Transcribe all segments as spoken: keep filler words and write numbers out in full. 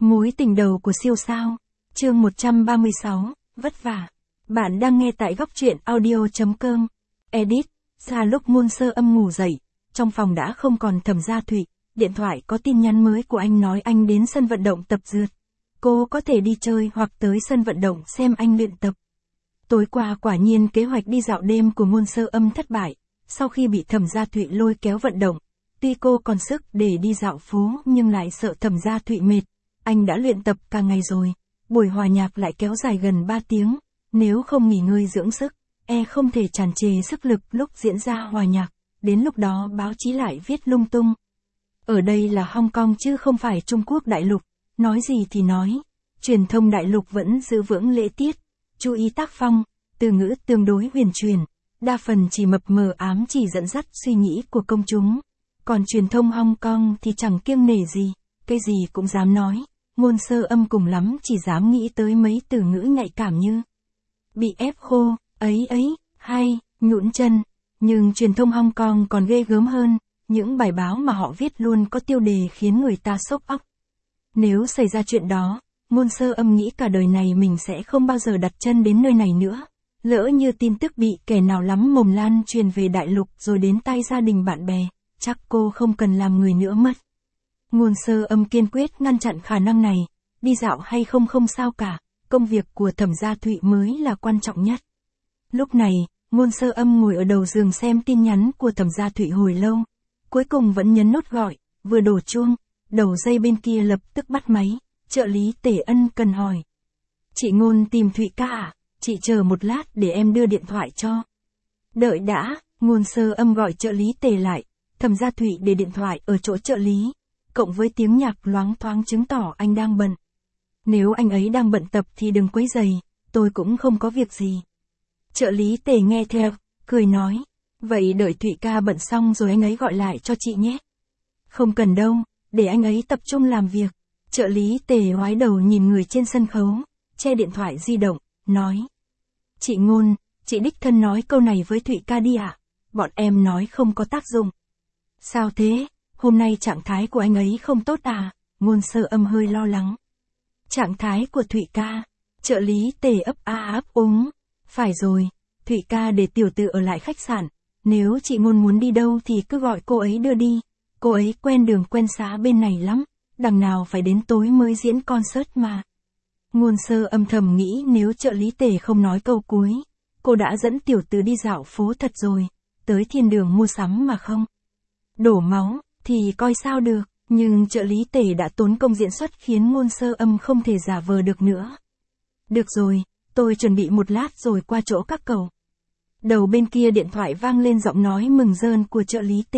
Mối tình đầu của siêu sao. Chương một trăm ba mươi sáu, vất vả. Bạn đang nghe tại góc truyện audio chấm com. Edit. Xa lúc Môn Sơ Âm ngủ dậy, trong phòng đã không còn Thẩm Gia Thụy. Điện thoại có tin nhắn mới của anh nói anh đến sân vận động tập dượt. Cô có thể đi chơi hoặc tới sân vận động xem anh luyện tập. Tối qua quả nhiên kế hoạch đi dạo đêm của Môn Sơ Âm thất bại. Sau khi bị Thẩm Gia Thụy lôi kéo vận động, tuy cô còn sức để đi dạo phố nhưng lại sợ Thẩm Gia Thụy mệt. Anh đã luyện tập cả ngày rồi, buổi hòa nhạc lại kéo dài gần ba tiếng, nếu không nghỉ ngơi dưỡng sức, e không thể tràn trề sức lực lúc diễn ra hòa nhạc, đến lúc đó báo chí lại viết lung tung. Ở đây là Hong Kong chứ không phải Trung Quốc đại lục, nói gì thì nói, truyền thông đại lục vẫn giữ vững lễ tiết, chú ý tác phong, từ ngữ tương đối huyền truyền, đa phần chỉ mập mờ ám chỉ dẫn dắt suy nghĩ của công chúng, còn truyền thông Hong Kong thì chẳng kiêng nể gì, cái gì cũng dám nói. Môn Sơ Âm cùng lắm chỉ dám nghĩ tới mấy từ ngữ nhạy cảm như bị ép khô, ấy ấy, hay, nhũn chân. Nhưng truyền thông Hong Kong còn ghê gớm hơn, những bài báo mà họ viết luôn có tiêu đề khiến người ta sốc óc. Nếu xảy ra chuyện đó, Môn Sơ Âm nghĩ cả đời này mình sẽ không bao giờ đặt chân đến nơi này nữa. Lỡ như tin tức bị kẻ nào lắm mồm lan truyền về đại lục rồi đến tay gia đình bạn bè, chắc cô không cần làm người nữa mất. Môn Sơ Âm kiên quyết ngăn chặn khả năng này, đi dạo hay không không sao cả, công việc của Thẩm Gia Thụy mới là quan trọng nhất. Lúc này, Môn Sơ Âm ngồi ở đầu giường xem tin nhắn của Thẩm Gia Thụy hồi lâu, cuối cùng vẫn nhấn nút gọi, vừa đổ chuông, đầu dây bên kia lập tức bắt máy, trợ lý Tề Ân cần hỏi. Chị Ngôn tìm Thụy ca à, chị chờ một lát để em đưa điện thoại cho. Đợi đã, Môn Sơ Âm gọi trợ lý Tề lại, Thẩm Gia Thụy để điện thoại ở chỗ trợ lý. Cộng với tiếng nhạc loáng thoáng chứng tỏ anh đang bận. Nếu anh ấy đang bận tập thì đừng quấy rầy, tôi cũng không có việc gì. Trợ lý Tề nghe theo, cười nói, vậy đợi Thụy ca bận xong rồi anh ấy gọi lại cho chị nhé. Không cần đâu, để anh ấy tập trung làm việc. Trợ lý Tề ngoái đầu nhìn người trên sân khấu, che điện thoại di động, nói. Chị Ngôn, chị đích thân nói câu này với Thụy ca đi ạ, bọn em nói không có tác dụng. Sao thế? Hôm nay trạng thái của anh ấy không tốt à? Môn Sơ Âm hơi lo lắng. Trạng thái của Thụy ca. Trợ lý Tề ấp a ấp úng. Phải rồi, Thụy ca để tiểu tử ở lại khách sạn. Nếu chị Ngôn muốn đi đâu thì cứ gọi cô ấy đưa đi. Cô ấy quen đường quen xã bên này lắm. Đằng nào phải đến tối mới diễn concert mà. Môn Sơ Âm thầm nghĩ nếu trợ lý Tề không nói câu cuối, cô đã dẫn tiểu tử đi dạo phố thật rồi. Tới thiên đường mua sắm mà không. Đổ máu. Thì coi sao được, nhưng trợ lý Tề đã tốn công diễn xuất khiến Môn Sơ Âm không thể giả vờ được nữa. Được rồi, tôi chuẩn bị một lát rồi qua chỗ các cậu. Đầu bên kia điện thoại vang lên giọng nói mừng rơn của trợ lý Tề.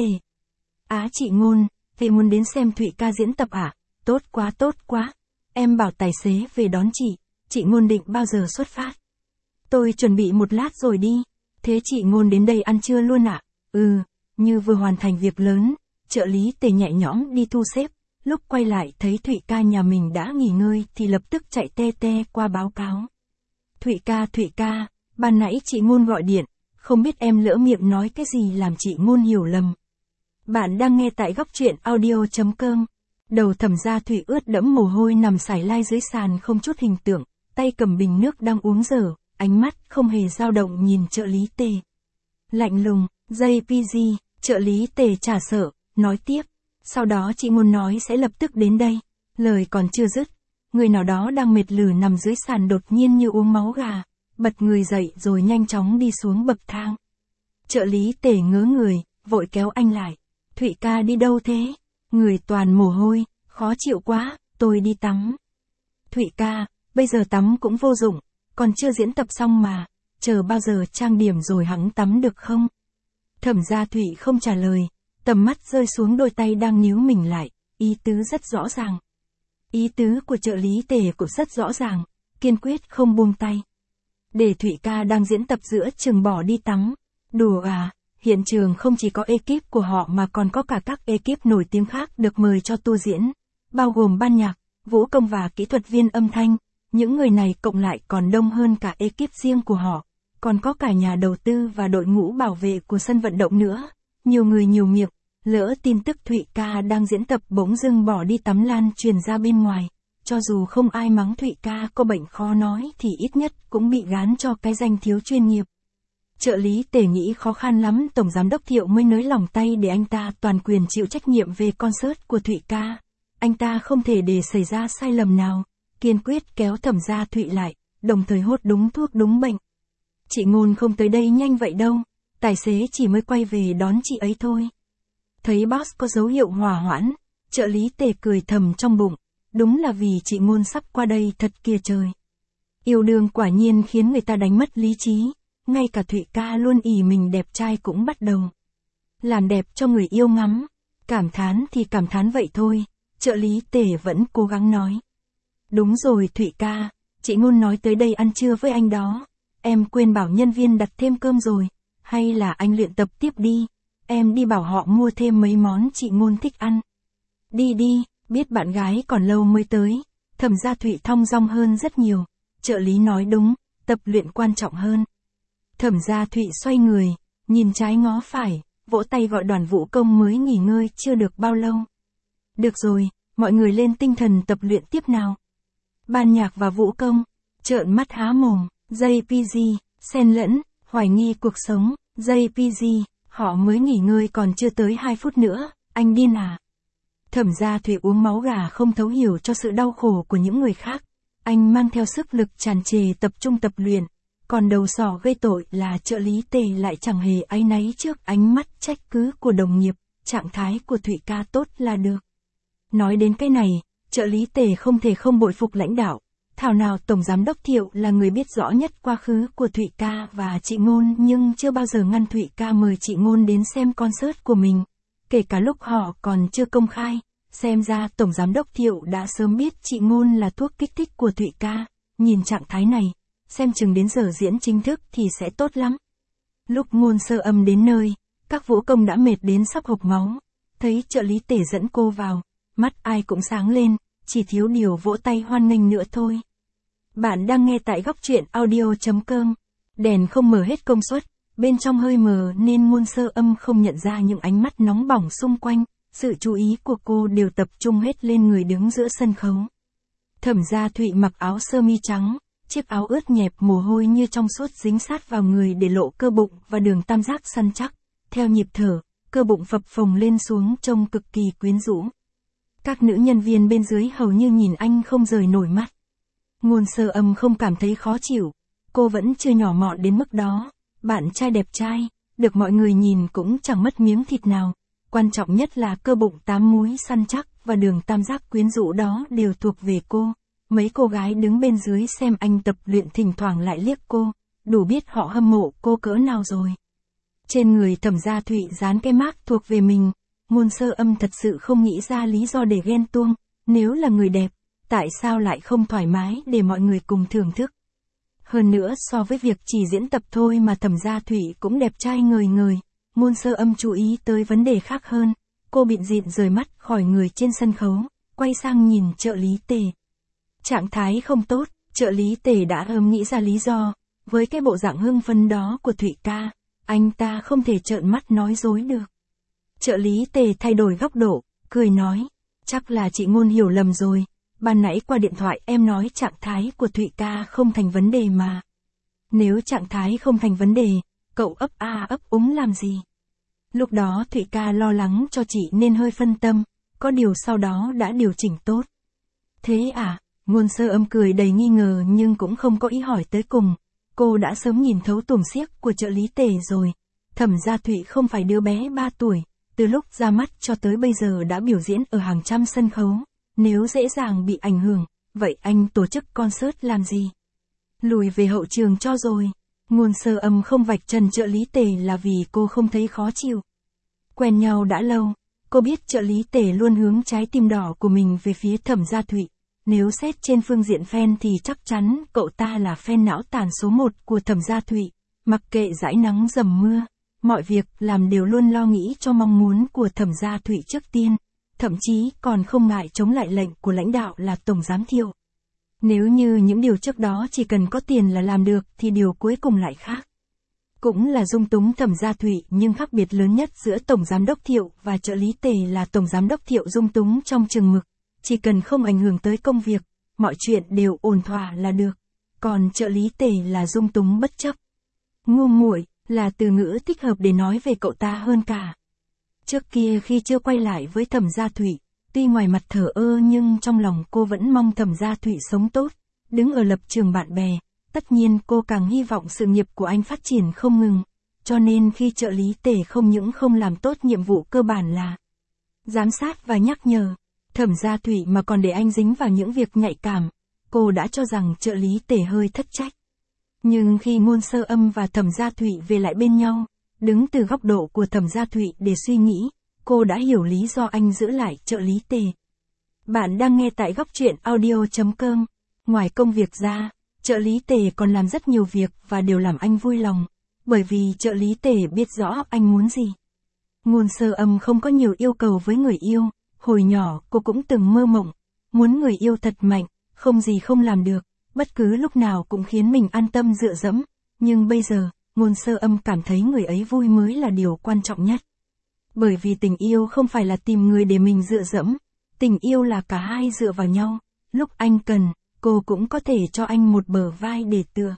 Á chị Ngôn, chị muốn đến xem Thụy ca diễn tập à? Tốt quá tốt quá. Em bảo tài xế về đón chị, chị Ngôn định bao giờ xuất phát? Tôi chuẩn bị một lát rồi đi. Thế chị Ngôn đến đây ăn trưa luôn ạ? À? Ừ, như vừa hoàn thành việc lớn. Trợ lý Tề nhẹ nhõm đi thu xếp, lúc quay lại thấy Thụy ca nhà mình đã nghỉ ngơi thì lập tức chạy te te qua báo cáo. Thụy ca Thụy ca, ban nãy chị Ngôn gọi điện, không biết em lỡ miệng nói cái gì làm chị Ngôn hiểu lầm. Bạn đang nghe tại góc truyện audio chấm com. Đầu Thẩm Gia Thụy ướt đẫm mồ hôi nằm sải lai dưới sàn không chút hình tượng, tay cầm bình nước đang uống dở, ánh mắt không hề dao động nhìn trợ lý Tề. Lạnh lùng, jay pê giê, trợ lý Tề chả sợ. Nói tiếp, sau đó chị Ngôn nói sẽ lập tức đến đây, lời còn chưa dứt, người nào đó đang mệt lử nằm dưới sàn đột nhiên như uống máu gà, bật người dậy rồi nhanh chóng đi xuống bậc thang. Trợ lý Tề ngớ người, vội kéo anh lại, Thụy ca đi đâu thế? Người toàn mồ hôi, khó chịu quá, tôi đi tắm. Thụy ca, bây giờ tắm cũng vô dụng, còn chưa diễn tập xong mà, chờ bao giờ trang điểm rồi hẵng tắm được không? Thẩm Gia Thụy không trả lời. Tầm mắt rơi xuống đôi tay đang níu mình lại, ý tứ rất rõ ràng. Ý tứ của trợ lý Tề cũng rất rõ ràng, kiên quyết không buông tay. Để Thụy ca đang diễn tập giữa chừng bỏ đi tắm. Đùa à, hiện trường không chỉ có ekip của họ mà còn có cả các ekip nổi tiếng khác được mời cho tour diễn, bao gồm ban nhạc, vũ công và kỹ thuật viên âm thanh. Những người này cộng lại còn đông hơn cả ekip riêng của họ, còn có cả nhà đầu tư và đội ngũ bảo vệ của sân vận động nữa. Nhiều người nhiều miệng. Lỡ tin tức Thụy ca đang diễn tập bỗng dưng bỏ đi tắm lan truyền ra bên ngoài, cho dù không ai mắng Thụy ca có bệnh khó nói thì ít nhất cũng bị gán cho cái danh thiếu chuyên nghiệp. Trợ lý Tề nghĩ khó khăn lắm Tổng Giám đốc Thiệu mới nới lỏng tay để anh ta toàn quyền chịu trách nhiệm về concert của Thụy ca. Anh ta không thể để xảy ra sai lầm nào, kiên quyết kéo Thẩm Gia Thụy lại, đồng thời hốt đúng thuốc đúng bệnh. Chị Ngôn không tới đây nhanh vậy đâu, tài xế chỉ mới quay về đón chị ấy thôi. Thấy boss có dấu hiệu hòa hoãn, trợ lý Tề cười thầm trong bụng, đúng là vì chị Ngôn sắp qua đây thật kìa trời. Yêu đương quả nhiên khiến người ta đánh mất lý trí, ngay cả Thụy ca luôn ỷ mình đẹp trai cũng bắt đầu làm đẹp cho người yêu ngắm. Cảm thán thì cảm thán vậy thôi, trợ lý Tề vẫn cố gắng nói. Đúng rồi Thụy ca, chị Ngôn nói tới đây ăn trưa với anh đó. Em quên bảo nhân viên đặt thêm cơm rồi, hay là anh luyện tập tiếp đi, em đi bảo họ mua thêm mấy món chị Ngôn thích ăn. Đi đi, biết bạn gái còn lâu mới tới. Thẩm Gia Thụy thong dong hơn rất nhiều, trợ lý nói đúng, tập luyện quan trọng hơn. Thẩm Gia Thụy xoay người, nhìn trái ngó phải, vỗ tay gọi đoàn vũ công mới nghỉ ngơi chưa được bao lâu. Được rồi, mọi người lên tinh thần tập luyện tiếp nào. Ban nhạc và vũ công, trợn mắt há mồm, gi pê giê, xen lẫn, hoài nghi cuộc sống, gi pê giê, họ mới nghỉ ngơi còn chưa tới hai phút nữa, anh điên à. Thẩm Gia Thụy uống máu gà không thấu hiểu cho sự đau khổ của những người khác. Anh mang theo sức lực tràn trề tập trung tập luyện, còn đầu sỏ gây tội là trợ lý Tề lại chẳng hề áy náy trước ánh mắt trách cứ của đồng nghiệp, trạng thái của Thụy ca tốt là được. Nói đến cái này, trợ lý Tề không thể không bội phục lãnh đạo. Thảo nào Tổng Giám đốc Thiệu là người biết rõ nhất quá khứ của Thụy ca và chị Ngôn nhưng chưa bao giờ ngăn Thụy ca mời chị Ngôn đến xem concert của mình, kể cả lúc họ còn chưa công khai. Xem ra Tổng Giám đốc Thiệu đã sớm biết chị Ngôn là thuốc kích thích của Thụy ca, nhìn trạng thái này, xem chừng đến giờ diễn chính thức thì sẽ tốt lắm. Lúc Ngôn Sơ Âm đến nơi, các vũ công đã mệt đến sắp hộc máu, thấy trợ lý Tề dẫn cô vào, mắt ai cũng sáng lên, chỉ thiếu điều vỗ tay hoan nghênh nữa thôi. Bạn đang nghe tại góc truyện audio chấm com, đèn không mở hết công suất, bên trong hơi mờ nên Ngôn Sơ Âm không nhận ra những ánh mắt nóng bỏng xung quanh. Sự chú ý của cô đều tập trung hết lên người đứng giữa sân khấu. Thẩm Gia Thụy mặc áo sơ mi trắng, chiếc áo ướt nhẹp mồ hôi như trong suốt dính sát vào người để lộ cơ bụng và đường tam giác săn chắc. Theo nhịp thở, cơ bụng phập phồng lên xuống trông cực kỳ quyến rũ. Các nữ nhân viên bên dưới hầu như nhìn anh không rời nổi mắt. Ngôn Sơ Âm không cảm thấy khó chịu, cô vẫn chưa nhỏ mọn đến mức đó. Bạn trai đẹp trai, được mọi người nhìn cũng chẳng mất miếng thịt nào. Quan trọng nhất là cơ bụng tám múi săn chắc và đường tam giác quyến rũ đó đều thuộc về cô. Mấy cô gái đứng bên dưới xem anh tập luyện thỉnh thoảng lại liếc cô, đủ biết họ hâm mộ cô cỡ nào rồi. Trên người Thẩm Gia Thụy dán cái mác thuộc về mình, Ngôn Sơ Âm thật sự không nghĩ ra lý do để ghen tuông. Nếu là người đẹp, tại sao lại không thoải mái để mọi người cùng thưởng thức? Hơn nữa so với việc chỉ diễn tập thôi mà Thẩm Gia Thụy cũng đẹp trai ngời ngời. Ngôn Sơ Âm chú ý tới vấn đề khác hơn, cô bịn dịn rời mắt khỏi người trên sân khấu, quay sang nhìn trợ lý Tề. Trạng thái không tốt, trợ lý Tề đã ôm nghĩ ra lý do, với cái bộ dạng hưng phấn đó của Thụy ca, anh ta không thể trợn mắt nói dối được. Trợ lý Tề thay đổi góc độ, cười nói, chắc là chị Ngôn hiểu lầm rồi, ban nãy qua điện thoại em nói trạng thái của Thụy ca không thành vấn đề mà. Nếu trạng thái không thành vấn đề, cậu ấp a ấp úng làm gì? Lúc đó Thụy ca lo lắng cho chị nên hơi phân tâm, có điều sau đó đã điều chỉnh tốt. Thế à? Ngôn Sơ Âm cười đầy nghi ngờ nhưng cũng không có ý hỏi tới cùng. Cô đã sớm nhìn thấu tuồng xiếc của trợ lý Tề rồi. Thẩm Gia Thụy không phải đứa bé ba tuổi, từ lúc ra mắt cho tới bây giờ đã biểu diễn ở hàng trăm sân khấu. Nếu dễ dàng bị ảnh hưởng, vậy anh tổ chức concert làm gì? Lùi về hậu trường cho rồi. Ngôn Sơ Âm không vạch trần trợ lý Tề là vì cô không thấy khó chịu. Quen nhau đã lâu, cô biết trợ lý Tề luôn hướng trái tim đỏ của mình về phía Thẩm Gia Thụy. Nếu xét trên phương diện fan thì chắc chắn cậu ta là fan não tàn số một của Thẩm Gia Thụy. Mặc kệ dãi nắng dầm mưa, mọi việc làm đều luôn lo nghĩ cho mong muốn của Thẩm Gia Thụy trước tiên. Thậm chí còn không ngại chống lại lệnh của lãnh đạo là Tổng Giám Thiệu. Nếu như những điều trước đó chỉ cần có tiền là làm được thì điều cuối cùng lại khác. Cũng là dung túng Thẩm Gia Thụy nhưng khác biệt lớn nhất giữa Tổng Giám đốc Thiệu và trợ lý Tề là Tổng Giám đốc Thiệu dung túng trong chừng mực. Chỉ cần không ảnh hưởng tới công việc, mọi chuyện đều ổn thỏa là được. Còn trợ lý Tề là dung túng bất chấp. Ngu muội là từ ngữ thích hợp để nói về cậu ta hơn cả. Trước kia khi chưa quay lại với Thẩm Gia Thụy, tuy ngoài mặt thờ ơ nhưng trong lòng cô vẫn mong Thẩm Gia Thụy sống tốt, đứng ở lập trường bạn bè. Tất nhiên cô càng hy vọng sự nghiệp của anh phát triển không ngừng, cho nên khi trợ lý Tề không những không làm tốt nhiệm vụ cơ bản là giám sát và nhắc nhở Thẩm Gia Thụy mà còn để anh dính vào những việc nhạy cảm, cô đã cho rằng trợ lý Tề hơi thất trách. Nhưng khi Ngôn Sơ Âm và Thẩm Gia Thụy về lại bên nhau, đứng từ góc độ của Thẩm Gia Thụy để suy nghĩ, cô đã hiểu lý do anh giữ lại trợ lý Tề. Bạn đang nghe tại góc truyện audio chấm com. Ngoài công việc ra, trợ lý Tề còn làm rất nhiều việc và đều làm anh vui lòng, bởi vì trợ lý Tề biết rõ anh muốn gì. Ngôn Sơ Âm không có nhiều yêu cầu với người yêu, hồi nhỏ cô cũng từng mơ mộng, muốn người yêu thật mạnh, không gì không làm được, bất cứ lúc nào cũng khiến mình an tâm dựa dẫm, nhưng bây giờ, Ngôn Sơ Âm cảm thấy người ấy vui mới là điều quan trọng nhất. Bởi vì tình yêu không phải là tìm người để mình dựa dẫm, tình yêu là cả hai dựa vào nhau, lúc anh cần, cô cũng có thể cho anh một bờ vai để tựa.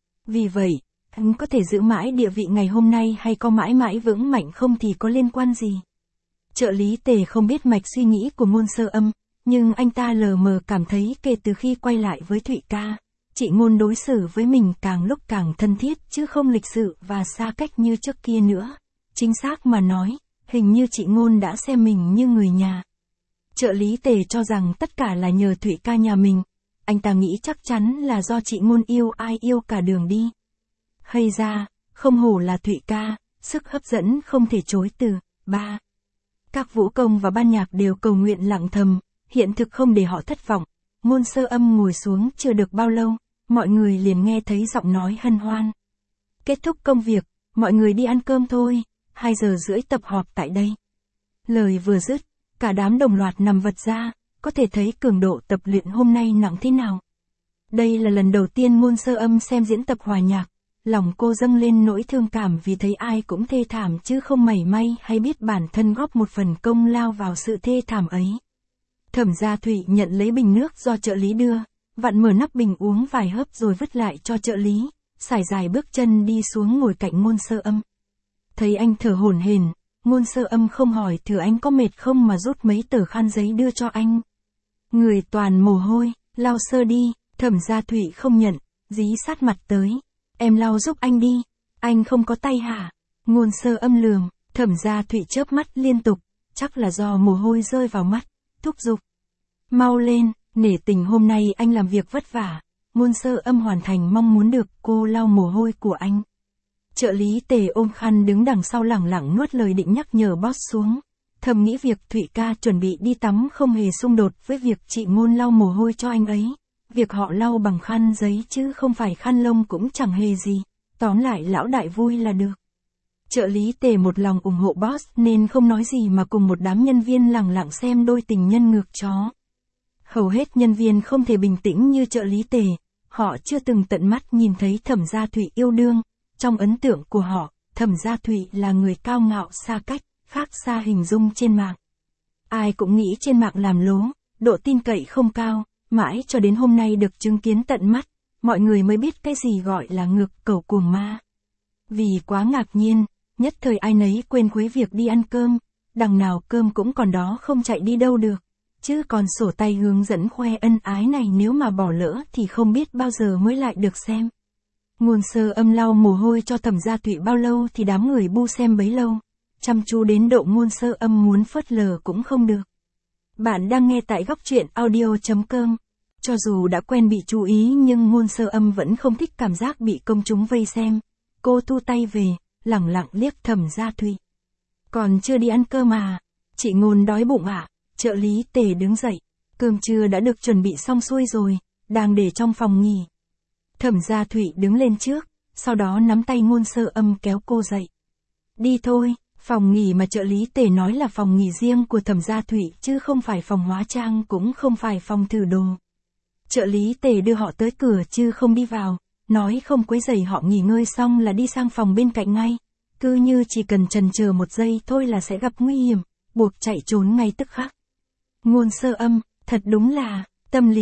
Vì vậy, anh có thể giữ mãi địa vị ngày hôm nay hay có mãi mãi vững mạnh không thì có liên quan gì. Trợ lý Tề không biết mạch suy nghĩ của Ngôn Sơ Âm, nhưng anh ta lờ mờ cảm thấy kể từ khi quay lại với Thụy ca, chị Ngôn đối xử với mình càng lúc càng thân thiết chứ không lịch sự và xa cách như trước kia nữa. Chính xác mà nói, hình như chị Ngôn đã xem mình như người nhà. Trợ lý Tề cho rằng tất cả là nhờ Thụy ca nhà mình, anh ta nghĩ chắc chắn là do chị Ngôn yêu ai yêu cả đường đi. Hay ra, không hổ là Thụy ca, sức hấp dẫn không thể chối từ. Ba. Các vũ công và ban nhạc đều cầu nguyện lặng thầm, hiện thực không để họ thất vọng. Ngôn Sơ Âm ngồi xuống chưa được bao lâu, mọi người liền nghe thấy giọng nói hân hoan. Kết thúc công việc, mọi người đi ăn cơm thôi, hai giờ rưỡi tập họp tại đây. Lời vừa dứt, cả đám đồng loạt nằm vật ra, có thể thấy cường độ tập luyện hôm nay nặng thế nào. Đây là lần đầu tiên Ngôn Sơ Âm xem diễn tập hòa nhạc, lòng cô dâng lên nỗi thương cảm vì thấy ai cũng thê thảm chứ không mảy may hay biết bản thân góp một phần công lao vào sự thê thảm ấy. Thẩm Gia Thụy nhận lấy bình nước do trợ lý đưa, vặn mở nắp bình uống vài hớp rồi vứt lại cho trợ lý, sải dài bước chân đi xuống ngồi cạnh Ngôn Sơ Âm. Thấy anh thở hổn hển, Ngôn Sơ Âm không hỏi thử anh có mệt không mà rút mấy tờ khăn giấy đưa cho anh. Người toàn mồ hôi, lau sơ đi. Thẩm Gia Thụy không nhận, dí sát mặt tới. Em lau giúp anh đi, anh không có tay hả? Ngôn Sơ Âm lườm, Thẩm Gia Thụy chớp mắt liên tục, chắc là do mồ hôi rơi vào mắt, thúc giục. Mau lên, nể tình hôm nay anh làm việc vất vả. Ngôn Sơ Âm hoàn thành mong muốn được cô lau mồ hôi của anh. Trợ lý Tề ôm khăn đứng đằng sau lẳng lặng nuốt lời định nhắc nhở boss xuống. Thầm nghĩ việc Thụy ca chuẩn bị đi tắm không hề xung đột với việc chị Ngôn lau mồ hôi cho anh ấy. Việc họ lau bằng khăn giấy chứ không phải khăn lông cũng chẳng hề gì. Tóm lại lão đại vui là được. Trợ lý Tề một lòng ủng hộ boss nên không nói gì mà cùng một đám nhân viên lẳng lặng xem đôi tình nhân ngược chó. Hầu hết nhân viên không thể bình tĩnh như trợ lý Tề. Họ chưa từng tận mắt nhìn thấy Thẩm Gia Thụy yêu đương. Trong ấn tượng của họ, Thẩm Gia Thụy là người cao ngạo xa cách, khác xa hình dung trên mạng. Ai cũng nghĩ trên mạng làm lố, độ tin cậy không cao, mãi cho đến hôm nay được chứng kiến tận mắt, mọi người mới biết cái gì gọi là ngược cẩu cuồng ma. Vì quá ngạc nhiên, nhất thời ai nấy quên khuấy việc đi ăn cơm, đằng nào cơm cũng còn đó không chạy đi đâu được, chứ còn sổ tay hướng dẫn khoe ân ái này nếu mà bỏ lỡ thì không biết bao giờ mới lại được xem. Ngôn Sơ Âm lau mồ hôi cho Thẩm Gia Thụy bao lâu thì đám người bu xem bấy lâu, chăm chú đến độ Ngôn Sơ Âm muốn phớt lờ cũng không được. Bạn đang nghe tại góc truyện audio chấm com. Cho dù đã quen bị chú ý nhưng Ngôn Sơ Âm vẫn không thích cảm giác bị công chúng vây xem. Cô thu tay về, lẳng lặng liếc Thẩm Gia Thụy. Còn chưa đi ăn cơm à? Chị Ngôn đói bụng ạ. À? Trợ lý Tề đứng dậy. Cơm trưa đã được chuẩn bị xong xuôi rồi, đang để trong phòng nghỉ. Thẩm Gia Thụy đứng lên trước, sau đó nắm tay Ngôn Sơ Âm kéo cô dậy. Đi thôi, phòng nghỉ mà trợ lý Tề nói là phòng nghỉ riêng của Thẩm Gia Thụy chứ không phải phòng hóa trang cũng không phải phòng thử đồ. Trợ lý Tề đưa họ tới cửa chứ không đi vào, nói không quấy rầy họ nghỉ ngơi xong là đi sang phòng bên cạnh ngay. Cứ như chỉ cần chần chờ một giây thôi là sẽ gặp nguy hiểm, buộc chạy trốn ngay tức khắc. Ngôn Sơ Âm, thật đúng là, tâm lý,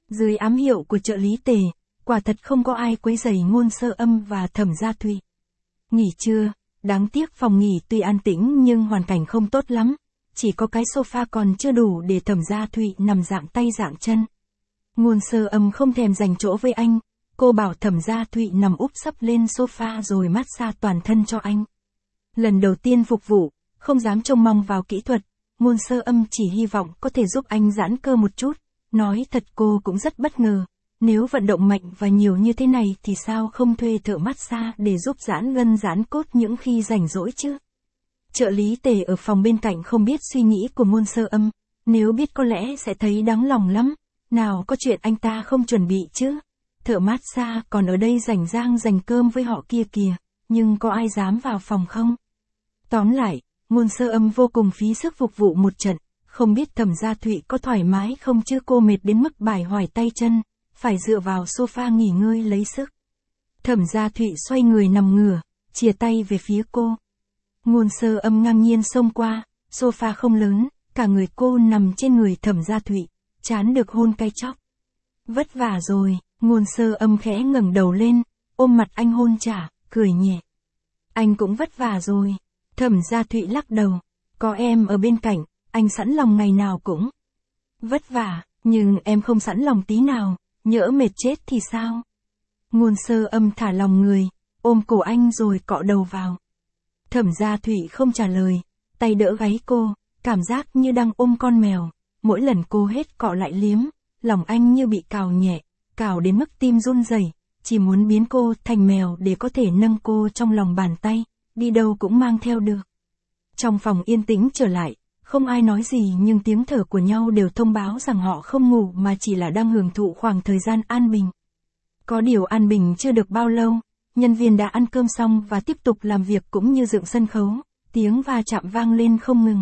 Dưới ám hiệu của trợ lý Tề, quả thật không có ai quấy rầy Ngôn Sơ Âm và Thẩm Gia Thụy. Nghỉ trưa, đáng tiếc phòng nghỉ tuy an tĩnh nhưng hoàn cảnh không tốt lắm, chỉ có cái sofa còn chưa đủ để Thẩm Gia Thụy nằm dạng tay dạng chân. Ngôn Sơ Âm không thèm dành chỗ với anh, cô bảo Thẩm Gia Thụy nằm úp sấp lên sofa rồi massage toàn thân cho anh. Lần đầu tiên phục vụ, không dám trông mong vào kỹ thuật, Ngôn Sơ Âm chỉ hy vọng có thể giúp anh giãn cơ một chút, nói thật cô cũng rất bất ngờ, nếu vận động mạnh và nhiều như thế này thì sao không thuê thợ massage để giúp giãn gân giãn cốt những khi rảnh rỗi chứ. Trợ lý Tề ở phòng bên cạnh không biết suy nghĩ của Ngôn Sơ Âm, nếu biết có lẽ sẽ thấy đáng lòng lắm, nào có chuyện anh ta không chuẩn bị chứ. Thợ massage còn ở đây rảnh rang dành cơm với họ kia kìa, nhưng có ai dám vào phòng không? Tóm lại, Ngôn Sơ Âm vô cùng phí sức phục vụ một trận, không biết Thẩm Gia Thụy có thoải mái không chứ cô mệt đến mức bài hoài tay chân, phải dựa vào sofa nghỉ ngơi lấy sức. Thẩm Gia Thụy xoay người nằm ngửa, chìa tay về phía cô. Ngôn Sơ Âm ngang nhiên xông qua, sofa không lớn, cả người cô nằm trên người Thẩm Gia Thụy, chán được hôn cay chóc. Vất vả rồi, Ngôn Sơ Âm khẽ ngẩng đầu lên, ôm mặt anh hôn trả, cười nhẹ. Anh cũng vất vả rồi. Thẩm Gia Thụy lắc đầu, có em ở bên cạnh, anh sẵn lòng ngày nào cũng vất vả, nhưng em không sẵn lòng tí nào, nhỡ mệt chết thì sao? Ngôn Sơ Âm thả lòng người, ôm cổ anh rồi cọ đầu vào. Thẩm Gia Thụy không trả lời, tay đỡ gáy cô, cảm giác như đang ôm con mèo, mỗi lần cô hết cọ lại liếm, lòng anh như bị cào nhẹ, cào đến mức tim run rẩy, chỉ muốn biến cô thành mèo để có thể nâng cô trong lòng bàn tay, đi đâu cũng mang theo được. Trong phòng yên tĩnh trở lại, không ai nói gì nhưng tiếng thở của nhau đều thông báo rằng họ không ngủ mà chỉ là đang hưởng thụ khoảng thời gian an bình. Có điều an bình chưa được bao lâu, nhân viên đã ăn cơm xong và tiếp tục làm việc cũng như dựng sân khấu, tiếng va chạm vang lên không ngừng.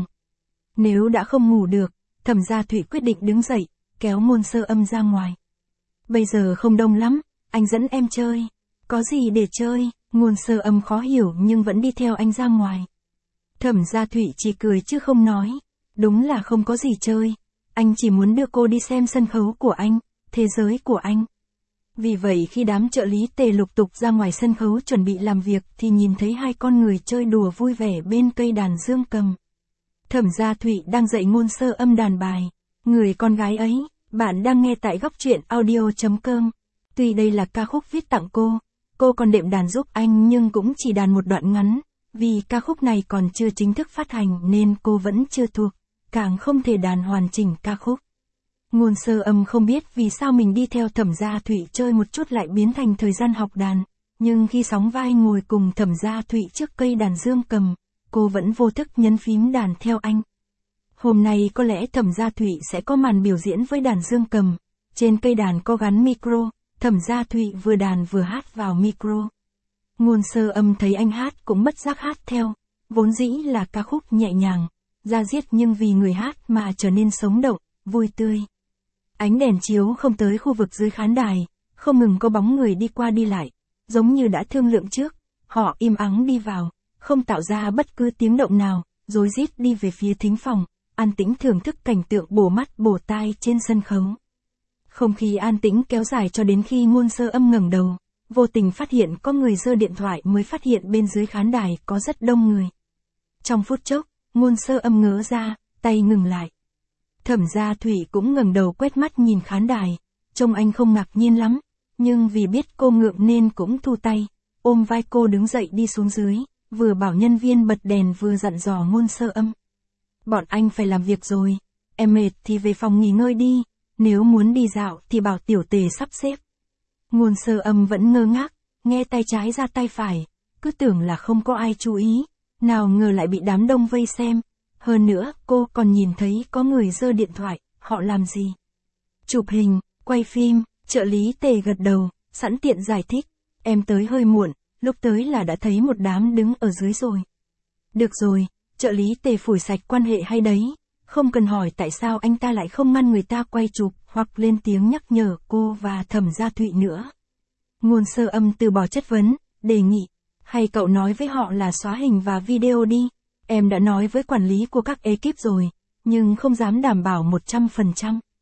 Nếu đã không ngủ được, Thẩm Gia Thụy quyết định đứng dậy, kéo Ngôn Sơ Âm ra ngoài. Bây giờ không đông lắm, anh dẫn em chơi. Có gì để chơi? Ngôn Sơ Âm khó hiểu nhưng vẫn đi theo anh ra ngoài. Thẩm Gia Thụy chỉ cười chứ không nói. Đúng là không có gì chơi. Anh chỉ muốn đưa cô đi xem sân khấu của anh, thế giới của anh. Vì vậy khi đám trợ lý Tề lục tục ra ngoài sân khấu chuẩn bị làm việc thì nhìn thấy hai con người chơi đùa vui vẻ bên cây đàn dương cầm. Thẩm Gia Thụy đang dạy Ngôn Sơ Âm đàn bài. Người con gái ấy, bạn đang nghe tại góc truyện audio chấm com. Tuy đây là ca khúc viết tặng cô, cô còn đệm đàn giúp anh nhưng cũng chỉ đàn một đoạn ngắn, vì ca khúc này còn chưa chính thức phát hành nên cô vẫn chưa thuộc, càng không thể đàn hoàn chỉnh ca khúc. Ngôn Sơ Âm không biết vì sao mình đi theo Thẩm Gia Thụy chơi một chút lại biến thành thời gian học đàn, nhưng khi sóng vai ngồi cùng Thẩm Gia Thụy trước cây đàn dương cầm, cô vẫn vô thức nhấn phím đàn theo anh. Hôm nay có lẽ Thẩm Gia Thụy sẽ có màn biểu diễn với đàn dương cầm, trên cây đàn có gắn micro, Thẩm Gia Thụy vừa đàn vừa hát vào micro. Ngôn Sơ Âm thấy anh hát cũng bất giác hát theo, vốn dĩ là ca khúc nhẹ nhàng, da diết nhưng vì người hát mà trở nên sống động, vui tươi. Ánh đèn chiếu không tới khu vực dưới khán đài, không ngừng có bóng người đi qua đi lại, giống như đã thương lượng trước, họ im ắng đi vào, không tạo ra bất cứ tiếng động nào, rối rít đi về phía thính phòng, an tĩnh thưởng thức cảnh tượng bổ mắt bổ tai trên sân khấu. Không khí an tĩnh kéo dài cho đến khi Ngôn Sơ Âm ngẩng đầu, vô tình phát hiện có người giơ điện thoại mới phát hiện bên dưới khán đài có rất đông người. Trong phút chốc, Ngôn Sơ Âm ngớ ra, tay ngừng lại. Thẩm Gia Thụy cũng ngẩng đầu quét mắt nhìn khán đài, trông anh không ngạc nhiên lắm, nhưng vì biết cô ngượng nên cũng thu tay, ôm vai cô đứng dậy đi xuống dưới, vừa bảo nhân viên bật đèn vừa dặn dò Ngôn Sơ Âm. Bọn anh phải làm việc rồi, em mệt thì về phòng nghỉ ngơi đi, nếu muốn đi dạo thì bảo tiểu Tề sắp xếp. Ngôn Sơ Âm vẫn ngơ ngác, nghe tay trái ra tay phải, cứ tưởng là không có ai chú ý, nào ngờ lại bị đám đông vây xem. Hơn nữa, cô còn nhìn thấy có người giơ điện thoại, họ làm gì? Chụp hình, quay phim, trợ lý Tề gật đầu, sẵn tiện giải thích, em tới hơi muộn, lúc tới là đã thấy một đám đứng ở dưới rồi. Được rồi, trợ lý Tề phủi sạch quan hệ hay đấy, không cần hỏi tại sao anh ta lại không ngăn người ta quay chụp hoặc lên tiếng nhắc nhở cô và Thẩm Gia Thụy nữa. Ngôn Sơ Âm từ bỏ chất vấn, đề nghị, hay cậu nói với họ là xóa hình và video đi. Em đã nói với quản lý của các ekip rồi, nhưng không dám đảm bảo một trăm phần trăm.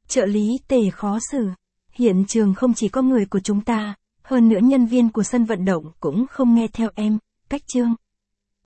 Trợ lý Tề khó xử. Hiện trường không chỉ có người của chúng ta, hơn nữa nhân viên của sân vận động cũng không nghe theo em. Cách chương.